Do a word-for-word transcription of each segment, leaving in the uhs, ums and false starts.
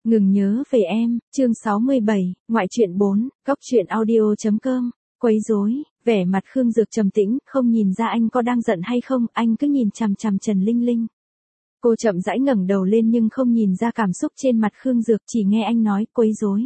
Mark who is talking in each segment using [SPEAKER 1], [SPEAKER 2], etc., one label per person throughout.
[SPEAKER 1] Ngừng nhớ về em, chương sáu mươi bảy, ngoại truyện bốn, góc truyện audio.com, quấy rối, vẻ mặt Khương Dược trầm tĩnh, không nhìn ra anh có đang giận hay không, anh cứ nhìn chằm chằm Trần Linh Linh. Cô chậm rãi ngẩng đầu lên nhưng không nhìn ra cảm xúc trên mặt Khương Dược, chỉ nghe anh nói, quấy rối.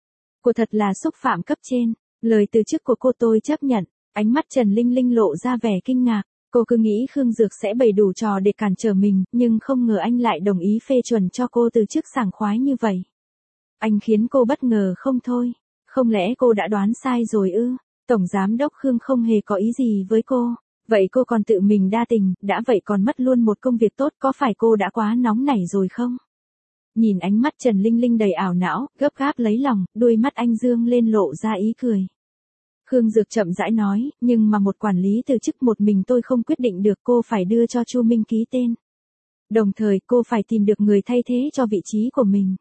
[SPEAKER 1] Cô thật là xúc phạm cấp trên, lời từ chức của cô tôi chấp nhận, ánh mắt Trần Linh Linh lộ ra vẻ kinh ngạc. Cô cứ nghĩ Khương Dược sẽ bày đủ trò để cản trở mình, nhưng không ngờ anh lại đồng ý phê chuẩn cho cô từ chức sảng khoái như vậy. Anh khiến cô bất ngờ không thôi. Không lẽ cô đã đoán sai rồi ư? Tổng giám đốc Khương không hề có ý gì với cô. Vậy cô còn tự mình đa tình, đã vậy còn mất luôn một công việc tốt, có phải cô đã quá nóng nảy rồi không? Nhìn ánh mắt Trần Linh Linh đầy ảo não, gấp gáp lấy lòng, đuôi mắt anh dương lên lộ ra ý cười. Khương Dược chậm rãi nói, nhưng mà một quản lý từ chức một mình tôi không quyết định được, cô phải đưa cho Chu Minh ký tên. Đồng thời cô phải tìm được người thay thế cho vị trí của mình.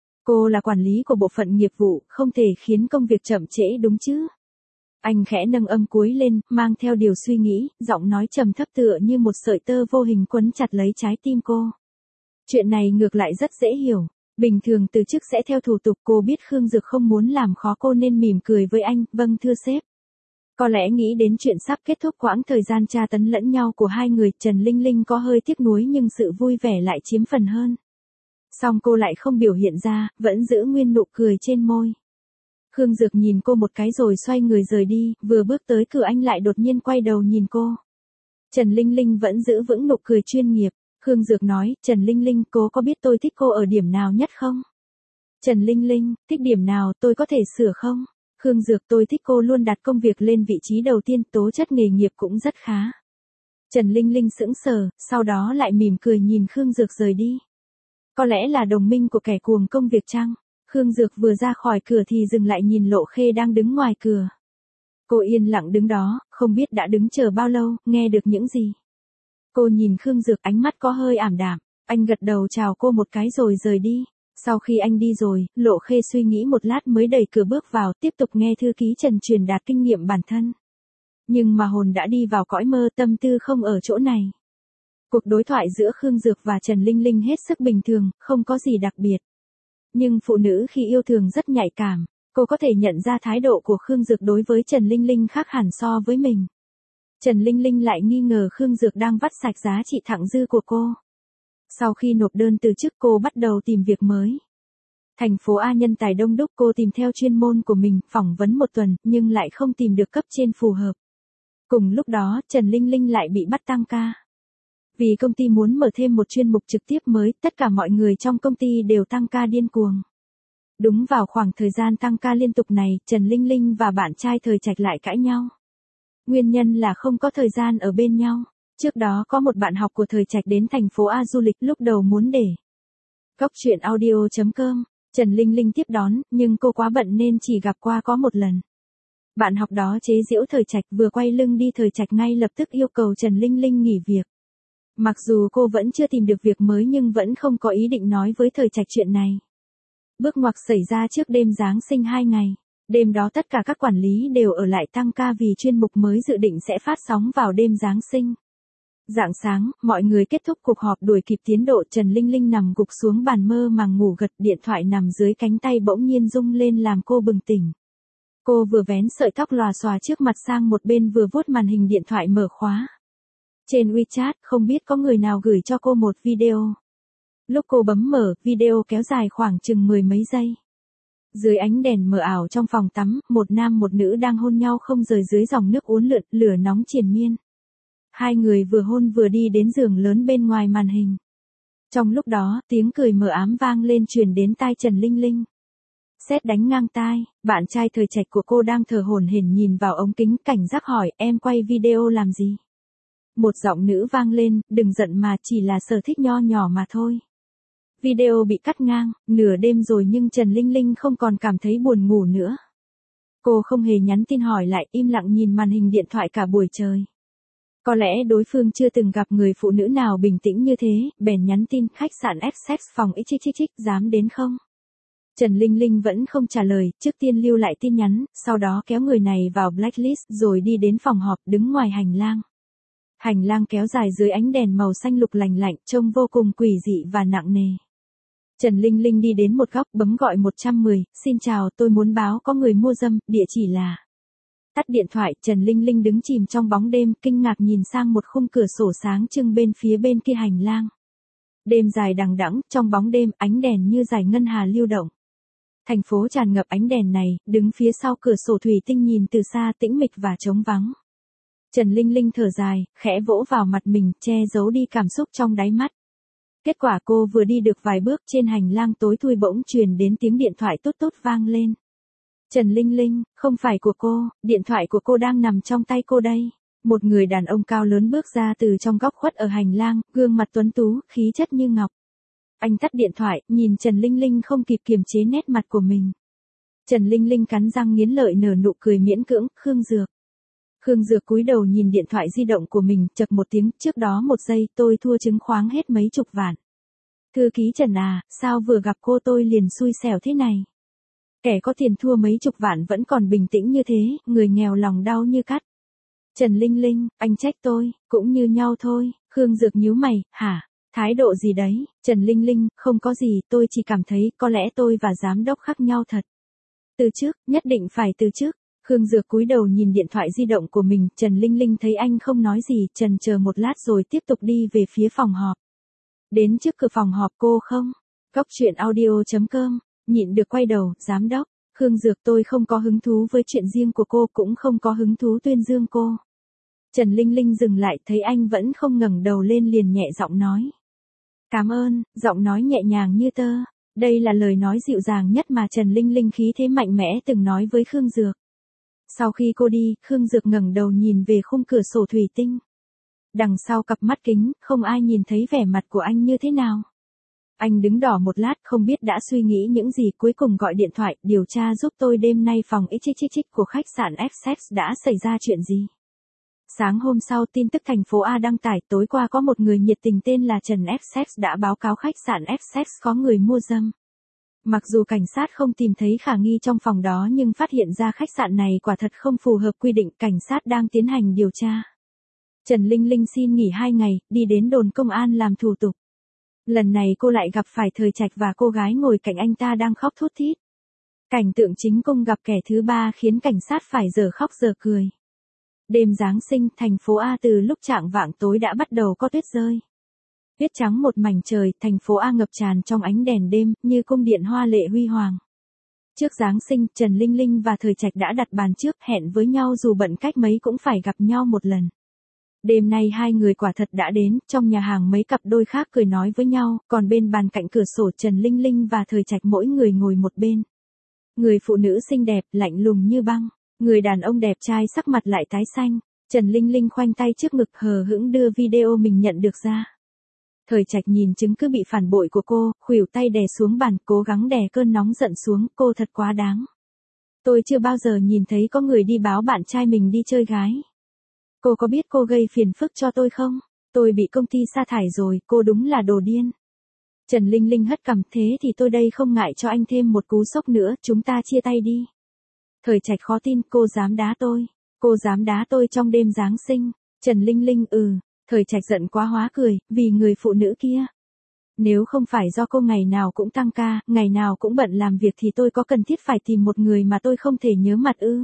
[SPEAKER 1] Cô là quản lý của bộ phận nghiệp vụ, không thể khiến công việc chậm trễ đúng chứ. Anh khẽ nâng âm cuối lên, mang theo điều suy nghĩ, giọng nói trầm thấp tựa như một sợi tơ vô hình quấn chặt lấy trái tim cô. Chuyện này ngược lại rất dễ hiểu. Bình thường từ chức sẽ theo thủ tục, cô biết Khương Dược không muốn làm khó cô nên mỉm cười với anh, vâng thưa sếp. Có lẽ nghĩ đến chuyện sắp kết thúc quãng thời gian tra tấn lẫn nhau của hai người, Trần Linh Linh có hơi tiếc nuối nhưng sự vui vẻ lại chiếm phần hơn. Song cô lại không biểu hiện ra, vẫn giữ nguyên nụ cười trên môi. Khương Dược nhìn cô một cái rồi xoay người rời đi, vừa bước tới cửa anh lại đột nhiên quay đầu nhìn cô. Trần Linh Linh vẫn giữ vững nụ cười chuyên nghiệp. Khương Dược nói, Trần Linh Linh, cô có biết tôi thích cô ở điểm nào nhất không? Trần Linh Linh, thích điểm nào, tôi có thể sửa không? Khương Dược, tôi thích cô luôn đặt công việc lên vị trí đầu tiên, tố chất nghề nghiệp cũng rất khá. Trần Linh Linh sững sờ, sau đó lại mỉm cười nhìn Khương Dược rời đi. Có lẽ là đồng minh của kẻ cuồng công việc chăng? Khương Dược vừa ra khỏi cửa thì dừng lại nhìn Lộ Khê đang đứng ngoài cửa. Cô yên lặng đứng đó, không biết đã đứng chờ bao lâu, nghe được những gì. Cô nhìn Khương Dược, ánh mắt có hơi ảm đạm, anh gật đầu chào cô một cái rồi rời đi. Sau khi anh đi rồi, Lộ Khê suy nghĩ một lát mới đẩy cửa bước vào, tiếp tục nghe thư ký Trần truyền đạt kinh nghiệm bản thân. Nhưng mà hồn đã đi vào cõi mơ, tâm tư không ở chỗ này. Cuộc đối thoại giữa Khương Dược và Trần Linh Linh hết sức bình thường, không có gì đặc biệt. Nhưng phụ nữ khi yêu thường rất nhạy cảm, cô có thể nhận ra thái độ của Khương Dược đối với Trần Linh Linh khác hẳn so với mình. Trần Linh Linh lại nghi ngờ Khương Dược đang vắt sạch giá trị thặng dư của cô. Sau khi nộp đơn từ chức, cô bắt đầu tìm việc mới. Thành phố A nhân tài đông đúc, cô tìm theo chuyên môn của mình, phỏng vấn một tuần, nhưng lại không tìm được cấp trên phù hợp. Cùng lúc đó, Trần Linh Linh lại bị bắt tăng ca. Vì công ty muốn mở thêm một chuyên mục trực tiếp mới, tất cả mọi người trong công ty đều tăng ca điên cuồng. Đúng vào khoảng thời gian tăng ca liên tục này, Trần Linh Linh và bạn trai Thời Trạch lại cãi nhau. Nguyên nhân là không có thời gian ở bên nhau. Trước đó có một bạn học của Thời Trạch đến thành phố A du lịch, lúc đầu muốn để góc truyện audio.com, Trần Linh Linh tiếp đón, nhưng cô quá bận nên chỉ gặp qua có một lần. Bạn học đó chế giễu Thời Trạch, vừa quay lưng đi Thời Trạch ngay lập tức yêu cầu Trần Linh Linh nghỉ việc. Mặc dù cô vẫn chưa tìm được việc mới nhưng vẫn không có ý định nói với Thời Trạch chuyện này. Bước ngoặt xảy ra trước đêm Giáng sinh hai ngày. Đêm đó tất cả các quản lý đều ở lại tăng ca vì chuyên mục mới dự định sẽ phát sóng vào đêm Giáng sinh. Rạng sáng, mọi người kết thúc cuộc họp đuổi kịp tiến độ, Trần Linh Linh nằm gục xuống bàn mơ màng ngủ gật, điện thoại nằm dưới cánh tay bỗng nhiên rung lên làm cô bừng tỉnh. Cô vừa vén sợi tóc lòa xòa trước mặt sang một bên vừa vuốt màn hình điện thoại mở khóa. Trên WeChat, không biết có người nào gửi cho cô một video. Lúc cô bấm mở, video kéo dài khoảng chừng mười mấy giây. Dưới ánh đèn mờ ảo trong phòng tắm, một nam một nữ đang hôn nhau không rời dưới dòng nước uốn lượn, lửa nóng triền miên. Hai người vừa hôn vừa đi đến giường lớn bên ngoài màn hình. Trong lúc đó, tiếng cười mờ ám vang lên truyền đến tai Trần Linh Linh. Sét đánh ngang tai, bạn trai Thời Trạch của cô đang thở hổn hển nhìn vào ống kính, cảnh giác hỏi, em quay video làm gì? Một giọng nữ vang lên, đừng giận mà, chỉ là sở thích nho nhỏ mà thôi. Video bị cắt ngang, nửa đêm rồi nhưng Trần Linh Linh không còn cảm thấy buồn ngủ nữa. Cô không hề nhắn tin hỏi lại, im lặng nhìn màn hình điện thoại cả buổi trời. Có lẽ đối phương chưa từng gặp người phụ nữ nào bình tĩnh như thế, bèn nhắn tin, khách sạn Essex phòng xxxx, dám đến không? Trần Linh Linh vẫn không trả lời, trước tiên lưu lại tin nhắn, sau đó kéo người này vào blacklist rồi đi đến phòng họp, đứng ngoài hành lang. Hành lang kéo dài dưới ánh đèn màu xanh lục lành lạnh, trông vô cùng quỷ dị và nặng nề. Trần Linh Linh đi đến một góc bấm gọi một một không, xin chào tôi muốn báo có người mua dâm, địa chỉ là. Tắt điện thoại, Trần Linh Linh đứng chìm trong bóng đêm, kinh ngạc nhìn sang một khung cửa sổ sáng trưng bên phía bên kia hành lang. Đêm dài đằng đẵng, trong bóng đêm, ánh đèn như dải ngân hà lưu động. Thành phố tràn ngập ánh đèn này, đứng phía sau cửa sổ thủy tinh nhìn từ xa tĩnh mịch và trống vắng. Trần Linh Linh thở dài, khẽ vỗ vào mặt mình, che giấu đi cảm xúc trong đáy mắt. Kết quả cô vừa đi được vài bước trên hành lang tối thui bỗng truyền đến tiếng điện thoại tốt tốt vang lên. Trần Linh Linh, không phải của cô, điện thoại của cô đang nằm trong tay cô đây. Một người đàn ông cao lớn bước ra từ trong góc khuất ở hành lang, gương mặt tuấn tú, khí chất như ngọc. Anh tắt điện thoại, nhìn Trần Linh Linh không kịp kiềm chế nét mặt của mình. Trần Linh Linh cắn răng nghiến lợi nở nụ cười miễn cưỡng, Khương Dược. Khương Dược cúi đầu nhìn điện thoại di động của mình, chậc một tiếng, trước đó một giây tôi thua chứng khoán hết mấy chục vạn. Thư ký Trần à, sao vừa gặp cô tôi liền xui xẻo thế này? Kẻ có tiền thua mấy chục vạn vẫn còn bình tĩnh như thế, người nghèo lòng đau như cắt. Trần Linh Linh, anh trách tôi, cũng như nhau thôi. Khương Dược nhíu mày, hả? Thái độ gì đấy? Trần Linh Linh, không có gì, tôi chỉ cảm thấy có lẽ tôi và giám đốc khác nhau thật. Từ trước, nhất định phải từ trước. Khương Dược cúi đầu nhìn điện thoại di động của mình, Trần Linh Linh thấy anh không nói gì, chần chờ một lát rồi tiếp tục đi về phía phòng họp. Đến trước cửa phòng họp cô không? Góc chuyện audio chấm com, nhịn được quay đầu, giám đốc. Khương Dược tôi không có hứng thú với chuyện riêng của cô, cũng không có hứng thú tuyên dương cô. Trần Linh Linh dừng lại, thấy anh vẫn không ngẩng đầu lên liền nhẹ giọng nói. Cảm ơn, giọng nói nhẹ nhàng như tơ. Đây là lời nói dịu dàng nhất mà Trần Linh Linh khí thế mạnh mẽ từng nói với Khương Dược. Sau khi cô đi, Khương Dược ngẩng đầu nhìn về khung cửa sổ thủy tinh. Đằng sau cặp mắt kính, không ai nhìn thấy vẻ mặt của anh như thế nào. Anh đứng đỏ một lát không biết đã suy nghĩ những gì, cuối cùng gọi điện thoại, điều tra giúp tôi đêm nay phòng xê ích ích của khách sạn Essex đã xảy ra chuyện gì. Sáng hôm sau tin tức thành phố A đăng tải tối qua có một người nhiệt tình tên là Trần Essex đã báo cáo khách sạn Essex có người mua dâm. Mặc dù cảnh sát không tìm thấy khả nghi trong phòng đó nhưng phát hiện ra khách sạn này quả thật không phù hợp quy định, cảnh sát đang tiến hành điều tra. Trần Linh Linh xin nghỉ hai ngày, đi đến đồn công an làm thủ tục. Lần này cô lại gặp phải Thời Trạch và cô gái ngồi cạnh anh ta đang khóc thút thít. Cảnh tượng chính cung gặp kẻ thứ ba khiến cảnh sát phải giờ khóc giờ cười. Đêm Giáng sinh, thành phố A từ lúc chạng vạng tối đã bắt đầu có tuyết rơi. Tuyết trắng một mảnh trời, thành phố A ngập tràn trong ánh đèn đêm, như cung điện hoa lệ huy hoàng. Trước Giáng sinh, Trần Linh Linh và Thời Trạch đã đặt bàn trước, hẹn với nhau dù bận cách mấy cũng phải gặp nhau một lần. Đêm nay hai người quả thật đã đến, trong nhà hàng mấy cặp đôi khác cười nói với nhau, còn bên bàn cạnh cửa sổ Trần Linh Linh và Thời Trạch mỗi người ngồi một bên. Người phụ nữ xinh đẹp, lạnh lùng như băng. Người đàn ông đẹp trai sắc mặt lại tái xanh. Trần Linh Linh khoanh tay trước ngực hờ hững đưa video mình nhận được ra. Thời Trạch nhìn chứng cứ bị phản bội của cô, khuỷu tay đè xuống bàn, cố gắng đè cơn nóng giận xuống, cô thật quá đáng. Tôi chưa bao giờ nhìn thấy có người đi báo bạn trai mình đi chơi gái. Cô có biết cô gây phiền phức cho tôi không? Tôi bị công ty sa thải rồi, cô đúng là đồ điên. Trần Linh Linh hất cằm, thế thì tôi đây không ngại cho anh thêm một cú sốc nữa, chúng ta chia tay đi. Thời Trạch khó tin, cô dám đá tôi. Cô dám đá tôi trong đêm Giáng sinh. Trần Linh Linh ừ. Thời Trạch giận quá hóa cười, vì người phụ nữ kia. Nếu không phải do cô ngày nào cũng tăng ca, ngày nào cũng bận làm việc thì tôi có cần thiết phải tìm một người mà tôi không thể nhớ mặt ư.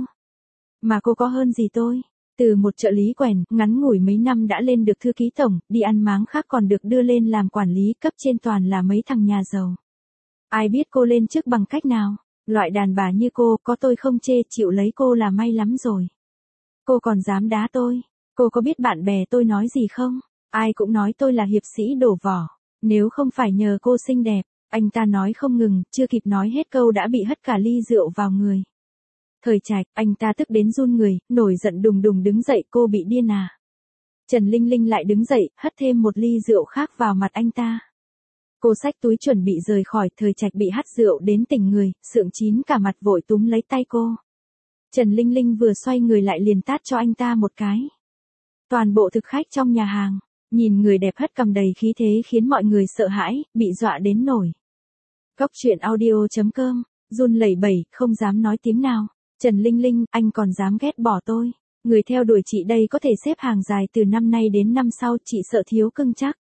[SPEAKER 1] Mà cô có hơn gì tôi. Từ một trợ lý quèn, ngắn ngủi mấy năm đã lên được thư ký tổng, đi ăn máng khác còn được đưa lên làm quản lý, cấp trên toàn là mấy thằng nhà giàu. Ai biết cô lên chức bằng cách nào. Loại đàn bà như cô, có tôi không chê, chịu lấy cô là may lắm rồi. Cô còn dám đá tôi. Cô có biết bạn bè tôi nói gì không? Ai cũng nói tôi là hiệp sĩ đổ vỏ. Nếu không phải nhờ cô xinh đẹp, anh ta nói không ngừng, chưa kịp nói hết câu đã bị hất cả ly rượu vào người. Thời Trạch, anh ta tức đến run người, nổi giận đùng đùng đứng dậy, cô bị điên à? Trần Linh Linh lại đứng dậy, hất thêm một ly rượu khác vào mặt anh ta. Cô xách túi chuẩn bị rời khỏi, Thời Trạch bị hắt rượu đến tỉnh người, sượng chín cả mặt vội túm lấy tay cô. Trần Linh Linh vừa xoay người lại liền tát cho anh ta một cái. Toàn bộ thực khách trong nhà hàng, nhìn người đẹp hất cằm đầy khí thế khiến mọi người sợ hãi, bị dọa đến nổi. Góc chuyện audio chấm com, run lẩy bẩy, không dám nói tiếng nào. Trần Linh Linh, anh còn dám ghét bỏ tôi. Người theo đuổi chị đây có thể xếp hàng dài từ năm nay đến năm sau, chị sợ thiếu cưng chắc.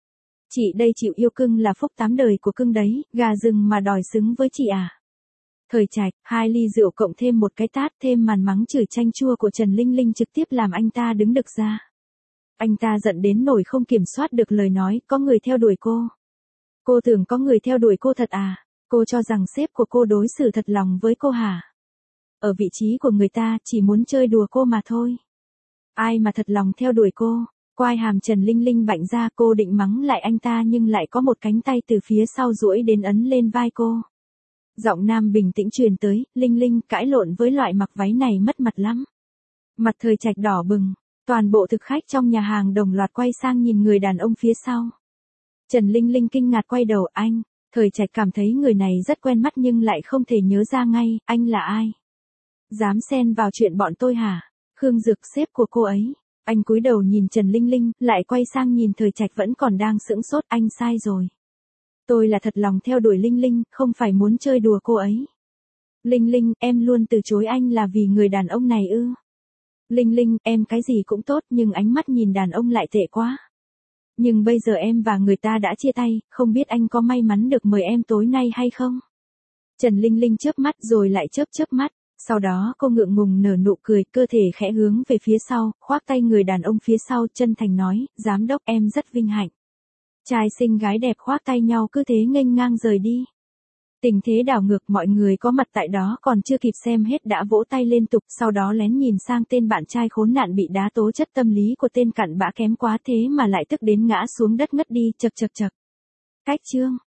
[SPEAKER 1] Chị đây chịu yêu cưng là phúc tám đời của cưng đấy, gà rừng mà đòi xứng với chị à. Thời Trạch, hai ly rượu cộng thêm một cái tát thêm màn mắng chửi chanh chua của Trần Linh Linh trực tiếp làm anh ta đứng đực ra. Anh ta giận đến nỗi không kiểm soát được lời nói, có người theo đuổi cô. Cô tưởng có người theo đuổi cô thật à? Cô cho rằng sếp của cô đối xử thật lòng với cô hả? Ở vị trí của người ta chỉ muốn chơi đùa cô mà thôi. Ai mà thật lòng theo đuổi cô? Quai hàm Trần Linh Linh bạnh ra, cô định mắng lại anh ta nhưng lại có một cánh tay từ phía sau duỗi đến ấn lên vai cô. Giọng nam bình tĩnh truyền tới, Linh Linh cãi lộn với loại mặc váy này mất mặt lắm. Mặt Thời Trạch đỏ bừng, toàn bộ thực khách trong nhà hàng đồng loạt quay sang nhìn người đàn ông phía sau. Trần Linh Linh kinh ngạc quay đầu, anh. Thời Trạch cảm thấy người này rất quen mắt nhưng lại không thể nhớ ra ngay, anh là ai? Dám xen vào chuyện bọn tôi hả? Khương Dực, sếp của cô ấy. Anh cúi đầu nhìn Trần Linh Linh, lại quay sang nhìn Thời Trạch vẫn còn đang sững sốt, anh sai rồi. Tôi là thật lòng theo đuổi Linh Linh, không phải muốn chơi đùa cô ấy. Linh Linh, em luôn từ chối anh là vì người đàn ông này ư? Linh Linh, em cái gì cũng tốt nhưng ánh mắt nhìn đàn ông lại tệ quá. Nhưng bây giờ em và người ta đã chia tay, không biết anh có may mắn được mời em tối nay hay không? Trần Linh Linh chớp mắt rồi lại chớp chớp mắt, sau đó cô ngượng ngùng nở nụ cười, cơ thể khẽ hướng về phía sau, khoác tay người đàn ông phía sau, chân thành nói, giám đốc em rất vinh hạnh. Trai xinh gái đẹp khoác tay nhau cứ thế nghênh ngang rời đi. Tình thế đảo ngược, mọi người có mặt tại đó còn chưa kịp xem hết đã vỗ tay liên tục, sau đó lén nhìn sang tên bạn trai khốn nạn bị đá tố chất tâm lý của tên cặn bã kém quá thế mà lại tức đến ngã xuống đất ngất đi, chật chật chật. Cách chương.